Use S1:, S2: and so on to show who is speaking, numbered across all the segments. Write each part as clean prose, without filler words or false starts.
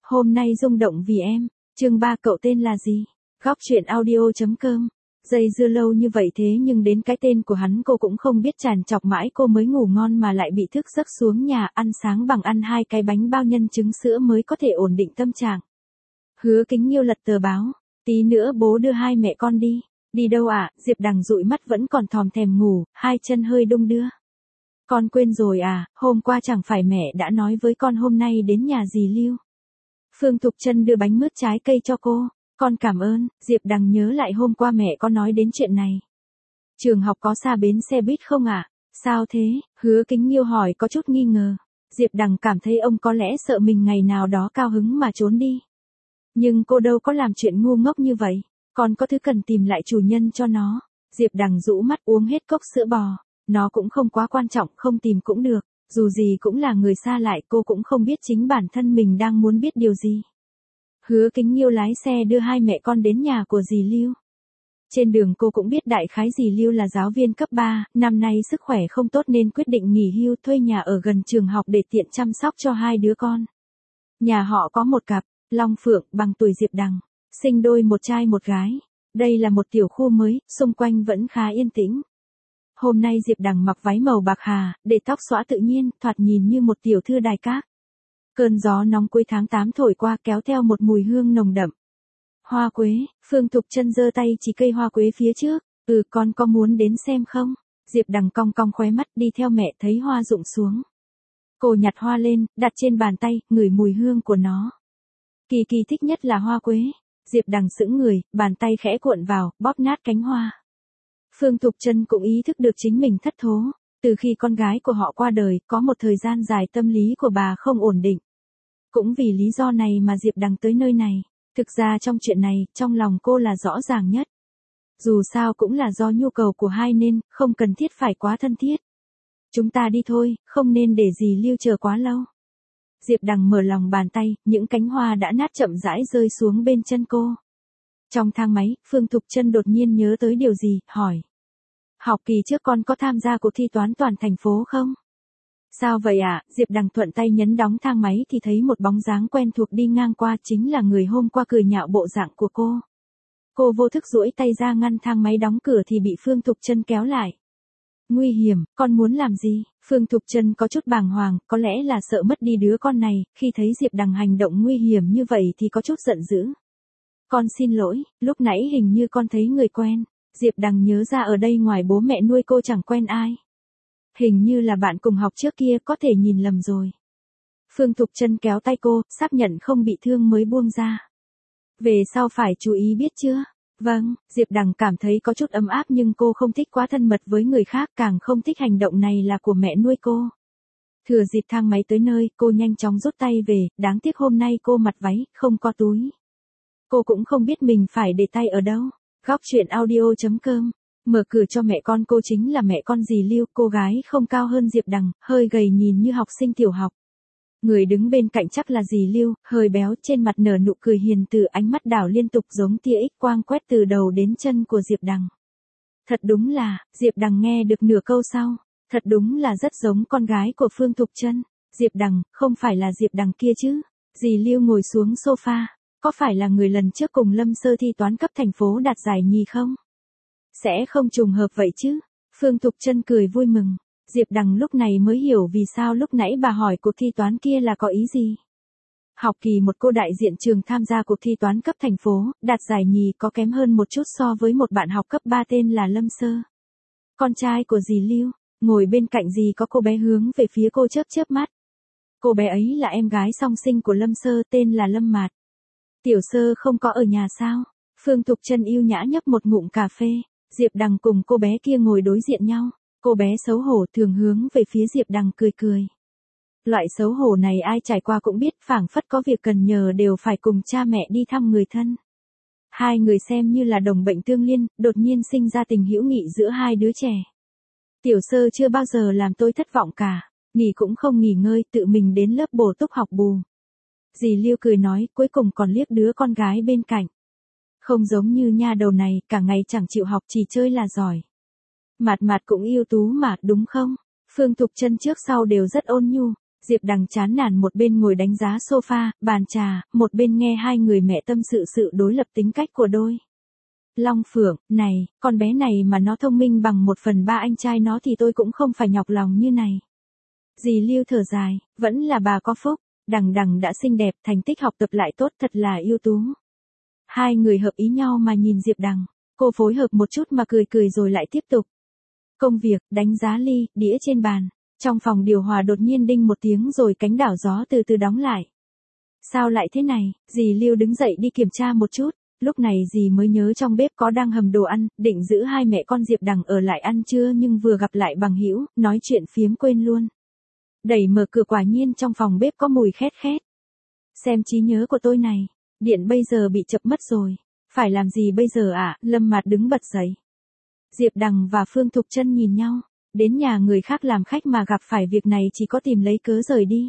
S1: Hôm nay rung động vì em. Chương 3 cậu tên là gì? Góc truyện audio.com. Dây dưa lâu như vậy thế nhưng đến cái tên của hắn cô cũng không biết, tràn trọc mãi cô mới ngủ ngon mà lại bị thức giấc xuống nhà ăn sáng bằng ăn 2 cái bánh bao nhân trứng sữa mới có thể ổn định tâm trạng. Hứa Kính Nghiêu lật tờ báo. Tí nữa bố đưa hai mẹ con đi. Đi đâu ạ? Diệp Đằng dụi mắt vẫn còn thòm thèm ngủ, hai chân hơi đung đưa. Con quên rồi à, hôm qua chẳng phải mẹ đã nói với con hôm nay đến nhà dì Lưu. Phương Thục Trân đưa bánh mướt trái cây cho cô. Con cảm ơn. Diệp Đằng nhớ lại hôm qua mẹ có nói đến chuyện này. Trường học có xa bến xe buýt không ạ? Sao thế? Hứa Kính Nghiêu hỏi có chút nghi ngờ. Diệp Đằng cảm thấy ông có lẽ sợ mình ngày nào đó cao hứng mà trốn đi. Nhưng cô đâu có làm chuyện ngu ngốc như vậy. Con có thứ cần tìm lại chủ nhân cho nó. Diệp Đằng rũ mắt uống hết cốc sữa bò. Nó cũng không quá quan trọng, không tìm cũng được. Dù gì cũng là người xa lại, cô cũng không biết chính bản thân mình đang muốn biết điều gì. Hứa Kính Nghiêu lái xe đưa hai mẹ con đến nhà của dì Lưu. Trên đường cô cũng biết đại khái dì Lưu là giáo viên cấp 3, năm nay sức khỏe không tốt nên quyết định nghỉ hưu thuê nhà ở gần trường học để tiện chăm sóc cho hai đứa con. Nhà họ có một cặp, Long Phượng bằng tuổi Diệp Đằng, sinh đôi một trai một gái. Đây là một tiểu khu mới, xung quanh vẫn khá yên tĩnh. Hôm nay Diệp Đằng mặc váy màu bạc hà, để tóc xõa tự nhiên, thoạt nhìn như một tiểu thư đài các. Cơn gió nóng cuối tháng 8 thổi qua kéo theo một mùi hương nồng đậm. Hoa quế. Phương Thục Trân giơ tay chỉ cây hoa quế phía trước. Con có muốn đến xem không? Diệp Đằng cong cong khóe mắt đi theo mẹ thấy hoa rụng xuống. Cô nhặt hoa lên, đặt trên bàn tay, ngửi mùi hương của nó. Kỳ Kỳ thích nhất là hoa quế. Diệp Đằng sững người, bàn tay khẽ cuộn vào, bóp nát cánh hoa. Phương Thục Trân cũng ý thức được chính mình thất thố. Từ khi con gái của họ qua đời, có một thời gian dài tâm lý của bà không ổn định. Cũng vì lý do này mà Diệp Đằng tới nơi này. Thực ra trong chuyện này, trong lòng cô là rõ ràng nhất. Dù sao cũng là do nhu cầu của hai nên, không cần thiết phải quá thân thiết. Chúng ta đi thôi, không nên để dì Lưu chờ quá lâu. Diệp Đằng mở lòng bàn tay, những cánh hoa đã nát chậm rãi rơi xuống bên chân cô. Trong thang máy, Phương Thục Trân đột nhiên nhớ tới điều gì, hỏi. Học kỳ trước con có tham gia cuộc thi toán toàn thành phố không? Sao vậy ạ? Diệp Đằng thuận tay nhấn đóng thang máy thì thấy một bóng dáng quen thuộc đi ngang qua, chính là người hôm qua cười nhạo bộ dạng của cô. Cô vô thức duỗi tay ra ngăn thang máy đóng cửa thì bị Phương Thục Trân kéo lại. Nguy hiểm, con muốn làm gì? Phương Thục Trân có chút bàng hoàng, có lẽ là sợ mất đi đứa con này, khi thấy Diệp Đằng hành động nguy hiểm như vậy thì có chút giận dữ. Con xin lỗi, lúc nãy hình như con thấy người quen. Diệp Đằng nhớ ra ở đây ngoài bố mẹ nuôi cô chẳng quen ai. Hình như là bạn cùng học trước kia, có thể nhìn lầm rồi. Phương Thục Trân kéo tay cô, xác nhận không bị thương mới buông ra. Về sau phải chú ý biết chưa? Vâng. Diệp Đằng cảm thấy có chút ấm áp nhưng cô không thích quá thân mật với người khác, càng không thích hành động này là của mẹ nuôi cô. Thừa dịp thang máy tới nơi, cô nhanh chóng rút tay về, đáng tiếc hôm nay cô mặc váy, không có túi. Cô cũng không biết mình phải để tay ở đâu. Góc truyện audio.com. Mở cửa cho mẹ con cô chính là mẹ con dì Lưu, cô gái không cao hơn Diệp Đằng, hơi gầy nhìn như học sinh tiểu học. Người đứng bên cạnh chắc là dì Lưu, hơi béo, trên mặt nở nụ cười hiền từ, ánh mắt đảo liên tục giống tia X quang quét từ đầu đến chân của Diệp Đằng. Thật đúng là, Diệp Đằng nghe được nửa câu sau, thật đúng là rất giống con gái của Phương Thục Trân. Diệp Đằng, không phải là Diệp Đằng kia chứ? Dì Lưu ngồi xuống sofa, có phải là người lần trước cùng Lâm Sơ thi toán cấp thành phố đạt giải nhì không? Sẽ không trùng hợp vậy chứ? Phương Thục Trân cười vui mừng. Diệp Đằng lúc này mới hiểu vì sao lúc nãy bà hỏi cuộc thi toán kia là có ý gì. Học kỳ một cô đại diện trường tham gia cuộc thi toán cấp thành phố, đạt giải nhì, có kém hơn một chút so với một bạn học cấp 3 tên là Lâm Sơ. Con trai của dì Lưu, ngồi bên cạnh dì có cô bé hướng về phía cô chớp chớp mắt. Cô bé ấy là em gái song sinh của Lâm Sơ, tên là Lâm Mạt. Tiểu Sơ không có ở nhà sao? Phương Thục Trân yêu nhã nhấp một ngụm cà phê. Diệp Đằng cùng cô bé kia ngồi đối diện nhau. Cô bé xấu hổ thường hướng về phía Diệp Đằng cười cười. Loại xấu hổ này ai trải qua cũng biết, phảng phất có việc cần nhờ đều phải cùng cha mẹ đi thăm người thân. Hai người xem như là đồng bệnh tương liên, đột nhiên sinh ra tình hữu nghị giữa hai đứa trẻ. Tiểu Sơ chưa bao giờ làm tôi thất vọng cả, nghỉ cũng không nghỉ ngơi, tự mình đến lớp bổ túc học bù. Dì Lưu cười nói, cuối cùng còn liếc đứa con gái bên cạnh. Không giống như nha đầu này, cả ngày chẳng chịu học, chỉ chơi là giỏi. Mạt Mạt cũng ưu tú mà, đúng không? Phương Thục Trân trước sau đều rất ôn nhu. Diệp Đằng chán nản một bên ngồi đánh giá sofa, bàn trà, một bên nghe hai người mẹ tâm sự sự đối lập tính cách của đôi. Long Phượng, này, con bé này mà nó thông minh bằng 1/3 anh trai nó thì tôi cũng không phải nhọc lòng như này. Dì Lưu thở dài, vẫn là bà có phúc, Đằng Đằng đã xinh đẹp, thành tích học tập lại tốt, thật là ưu tú. Hai người hợp ý nhau mà nhìn Diệp Đằng, cô phối hợp một chút mà cười cười rồi lại tiếp tục. Công việc, đánh giá ly, đĩa trên bàn. Trong phòng điều hòa đột nhiên đinh một tiếng rồi cánh đảo gió từ từ đóng lại. Sao lại thế này? Dì Lưu đứng dậy đi kiểm tra một chút. Lúc này dì mới nhớ trong bếp có đang hầm đồ ăn, định giữ hai mẹ con Diệp Đằng ở lại ăn trưa nhưng vừa gặp lại bằng hữu, nói chuyện phiếm quên luôn. Đẩy mở cửa quả nhiên trong phòng bếp có mùi khét khét. Xem trí nhớ của tôi này, điện bây giờ bị chập mất rồi. Phải làm gì bây giờ ạ? Lâm Mạt đứng bật dậy. Diệp Đằng và Phương Thục Chân nhìn nhau. Đến nhà người khác làm khách mà gặp phải việc này chỉ có tìm lấy cớ rời đi.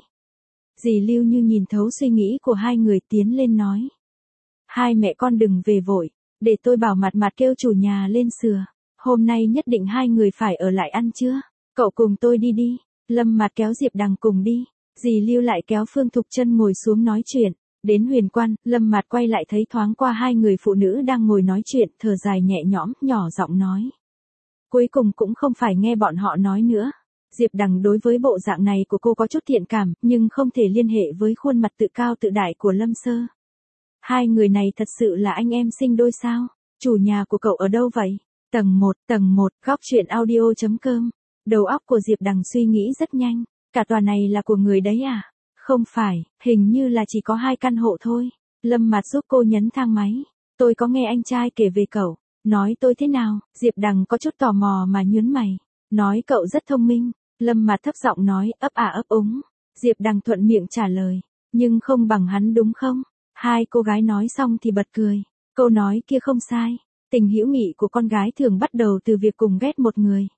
S1: Dì Lưu như nhìn thấu suy nghĩ của hai người tiến lên nói. Hai mẹ con đừng về vội, để tôi bảo Mạt kêu chủ nhà lên sửa. Hôm nay nhất định hai người phải ở lại ăn trưa. Cậu cùng tôi đi đi. Lâm Mạt kéo Diệp Đằng cùng đi. Dì Lưu lại kéo Phương Thục Chân ngồi xuống nói chuyện. Đến Huyền Quan, Lâm Mạt quay lại thấy thoáng qua hai người phụ nữ đang ngồi nói chuyện, thở dài nhẹ nhõm, nhỏ giọng nói. Cuối cùng cũng không phải nghe bọn họ nói nữa. Diệp Đằng đối với bộ dạng này của cô có chút thiện cảm, nhưng không thể liên hệ với khuôn mặt tự cao tự đại của Lâm Sơ. Hai người này thật sự là anh em sinh đôi sao? Chủ nhà của cậu ở đâu vậy? Tầng 1, góc truyện audio.com. Đầu óc của Diệp Đằng suy nghĩ rất nhanh. Cả tòa này là của người đấy à? Không phải, hình như là chỉ có 2 căn hộ thôi. Lâm Mạt giúp cô nhấn thang máy. Tôi có nghe anh trai kể về cậu. Nói tôi thế nào? Diệp Đằng có chút tò mò mà nhướng mày. Nói cậu rất thông minh. Lâm Mạt thấp giọng nói, ấp ấp úng. Diệp Đằng thuận miệng trả lời. Nhưng không bằng hắn đúng không? Hai cô gái nói xong thì bật cười. Câu nói kia không sai. Tình hữu nghị của con gái thường bắt đầu từ việc cùng ghét một người.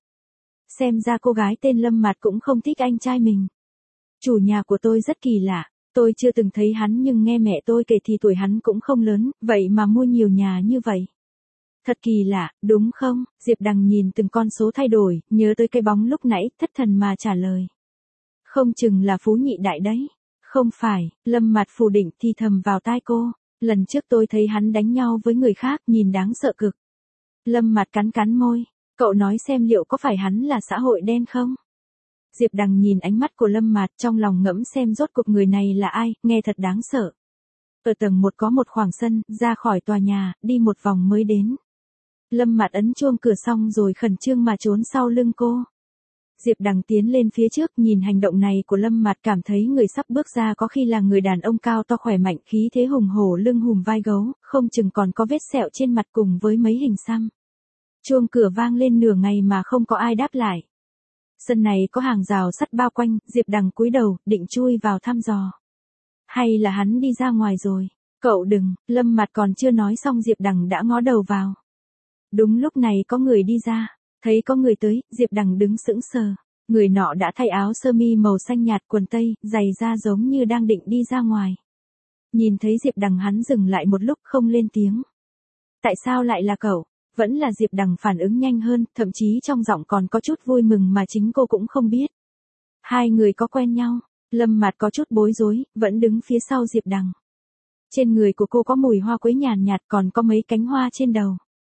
S1: Xem ra cô gái tên Lâm Mạt cũng không thích anh trai mình. Chủ nhà của tôi rất kỳ lạ. Tôi chưa từng thấy hắn nhưng nghe mẹ tôi kể thì tuổi hắn cũng không lớn, vậy mà mua nhiều nhà như vậy. Thật kỳ lạ, đúng không? Diệp Đằng nhìn từng con số thay đổi, nhớ tới cái bóng lúc nãy, thất thần mà trả lời. Không chừng là Phú Nhị Đại đấy. Không phải, Lâm Mạt phủ định thì thầm vào tai cô. Lần trước tôi thấy hắn đánh nhau với người khác, nhìn đáng sợ cực. Lâm Mạt cắn môi. Cậu nói xem liệu có phải hắn là xã hội đen không? Diệp Đằng nhìn ánh mắt của Lâm Mạt trong lòng ngẫm xem rốt cuộc người này là ai, nghe thật đáng sợ. Ở tầng 1 có một khoảng sân, ra khỏi tòa nhà, đi một vòng mới đến. Lâm Mạt ấn chuông cửa xong rồi khẩn trương mà trốn sau lưng cô. Diệp Đằng tiến lên phía trước, nhìn hành động này của Lâm Mạt cảm thấy người sắp bước ra có khi là người đàn ông cao to khỏe mạnh, khí thế hùng hổ, lưng hùm vai gấu, không chừng còn có vết sẹo trên mặt cùng với mấy hình xăm. Chuông cửa vang lên nửa ngày mà không có ai đáp lại. Sân này có hàng rào sắt bao quanh, Diệp Đằng cúi đầu, định chui vào thăm dò. Hay là hắn đi ra ngoài rồi? Cậu đừng, Lâm Mạt còn chưa nói xong Diệp Đằng đã ngó đầu vào. Đúng lúc này có người đi ra, thấy có người tới, Diệp Đằng đứng sững sờ. Người nọ đã thay áo sơ mi màu xanh nhạt, quần tây, giày da giống như đang định đi ra ngoài. Nhìn thấy Diệp Đằng hắn dừng lại một lúc không lên tiếng. Tại sao lại là cậu? Vẫn là Diệp Đằng phản ứng nhanh hơn, thậm chí trong giọng còn có chút vui mừng mà chính cô cũng không biết. Hai người có quen nhau, Lâm Mạt có chút bối rối, vẫn đứng phía sau Diệp Đằng. Trên người của cô có mùi hoa quế nhàn nhạt, còn có mấy cánh hoa trên đầu.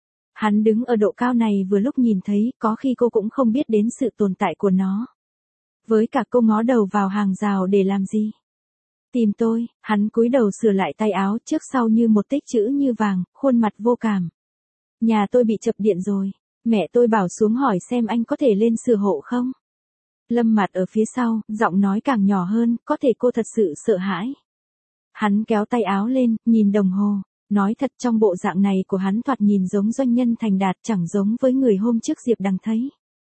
S1: Hắn đứng ở độ cao này vừa lúc nhìn thấy, có khi cô cũng không biết đến sự tồn tại của nó. Với cả cô ngó đầu vào hàng rào để làm gì? Tìm tôi, hắn cúi đầu sửa lại tay áo trước sau như một tích chữ như vàng, khuôn mặt vô cảm. Nhà tôi bị chập điện rồi, mẹ tôi bảo xuống hỏi xem anh có thể lên sửa hộ không? Lâm Mạt ở phía sau, giọng nói càng nhỏ hơn, có thể cô thật sự sợ hãi. Hắn kéo tay áo lên, nhìn đồng hồ, nói thật trong bộ dạng này của hắn thoạt nhìn giống doanh nhân thành đạt, chẳng giống với người hôm trước Diệp Đằng thấy.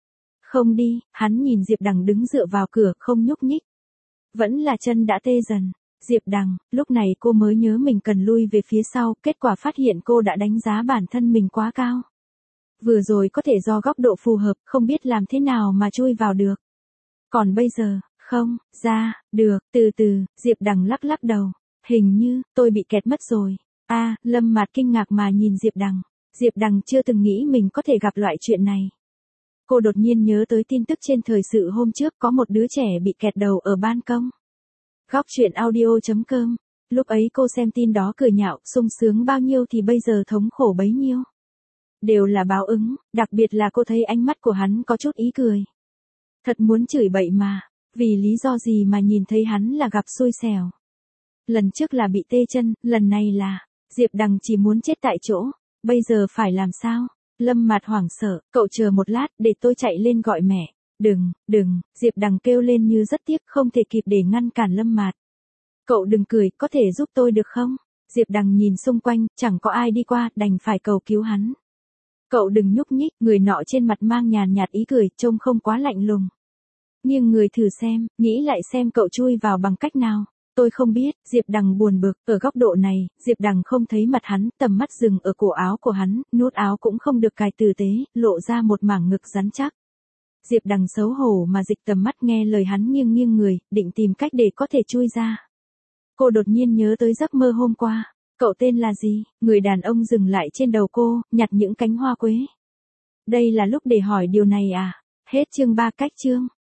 S1: Không đi, hắn nhìn Diệp Đằng đứng dựa vào cửa, không nhúc nhích. Vẫn là chân đã tê dần. Diệp Đằng, lúc này cô mới nhớ mình cần lui về phía sau, kết quả phát hiện cô đã đánh giá bản thân mình quá cao. Vừa rồi có thể do góc độ phù hợp, không biết làm thế nào mà chui vào được. Còn bây giờ, không, ra, được, từ từ, Diệp Đằng lắc đầu. Hình như, tôi bị kẹt mất rồi. Lâm Mạt kinh ngạc mà nhìn Diệp Đằng. Diệp Đằng chưa từng nghĩ mình có thể gặp loại chuyện này. Cô đột nhiên nhớ tới tin tức trên thời sự hôm trước có một đứa trẻ bị kẹt đầu ở ban công. Góc chuyện audio.com. Lúc ấy cô xem tin đó cười nhạo, sung sướng bao nhiêu thì bây giờ thống khổ bấy nhiêu. Đều là báo ứng, đặc biệt là cô thấy ánh mắt của hắn có chút ý cười. Thật muốn chửi bậy mà, vì lý do gì mà nhìn thấy hắn là gặp xui xẻo. Lần trước là bị tê chân, lần này là, Diệp Đằng chỉ muốn chết tại chỗ, bây giờ phải làm sao? Lâm Mạt hoảng sợ, cậu chờ một lát để tôi chạy lên gọi mẹ. Đừng, Diệp Đằng kêu lên như rất tiếc không thể kịp để ngăn cản Lâm Mạt. Cậu đừng cười, có thể giúp tôi được không? Diệp Đằng nhìn xung quanh, chẳng có ai đi qua, đành phải cầu cứu hắn. Cậu đừng nhúc nhích, người nọ trên mặt mang nhàn nhạt ý cười, trông không quá lạnh lùng. Nhưng người thử xem, nghĩ lại xem cậu chui vào bằng cách nào. Tôi không biết, Diệp Đằng buồn bực, ở góc độ này, Diệp Đằng không thấy mặt hắn, tầm mắt dừng ở cổ áo của hắn, nút áo cũng không được cài tử tế, lộ ra một mảng ngực rắn chắc. Diệp Đằng xấu hổ mà dịch tầm mắt nghe lời hắn nghiêng người, định tìm cách để có thể chui ra. Cô đột nhiên nhớ tới giấc mơ hôm qua. Cậu tên là gì? Người đàn ông dừng lại trên đầu cô, nhặt những cánh hoa quế. Đây là lúc để hỏi điều này à? Hết chương 3 cách chương.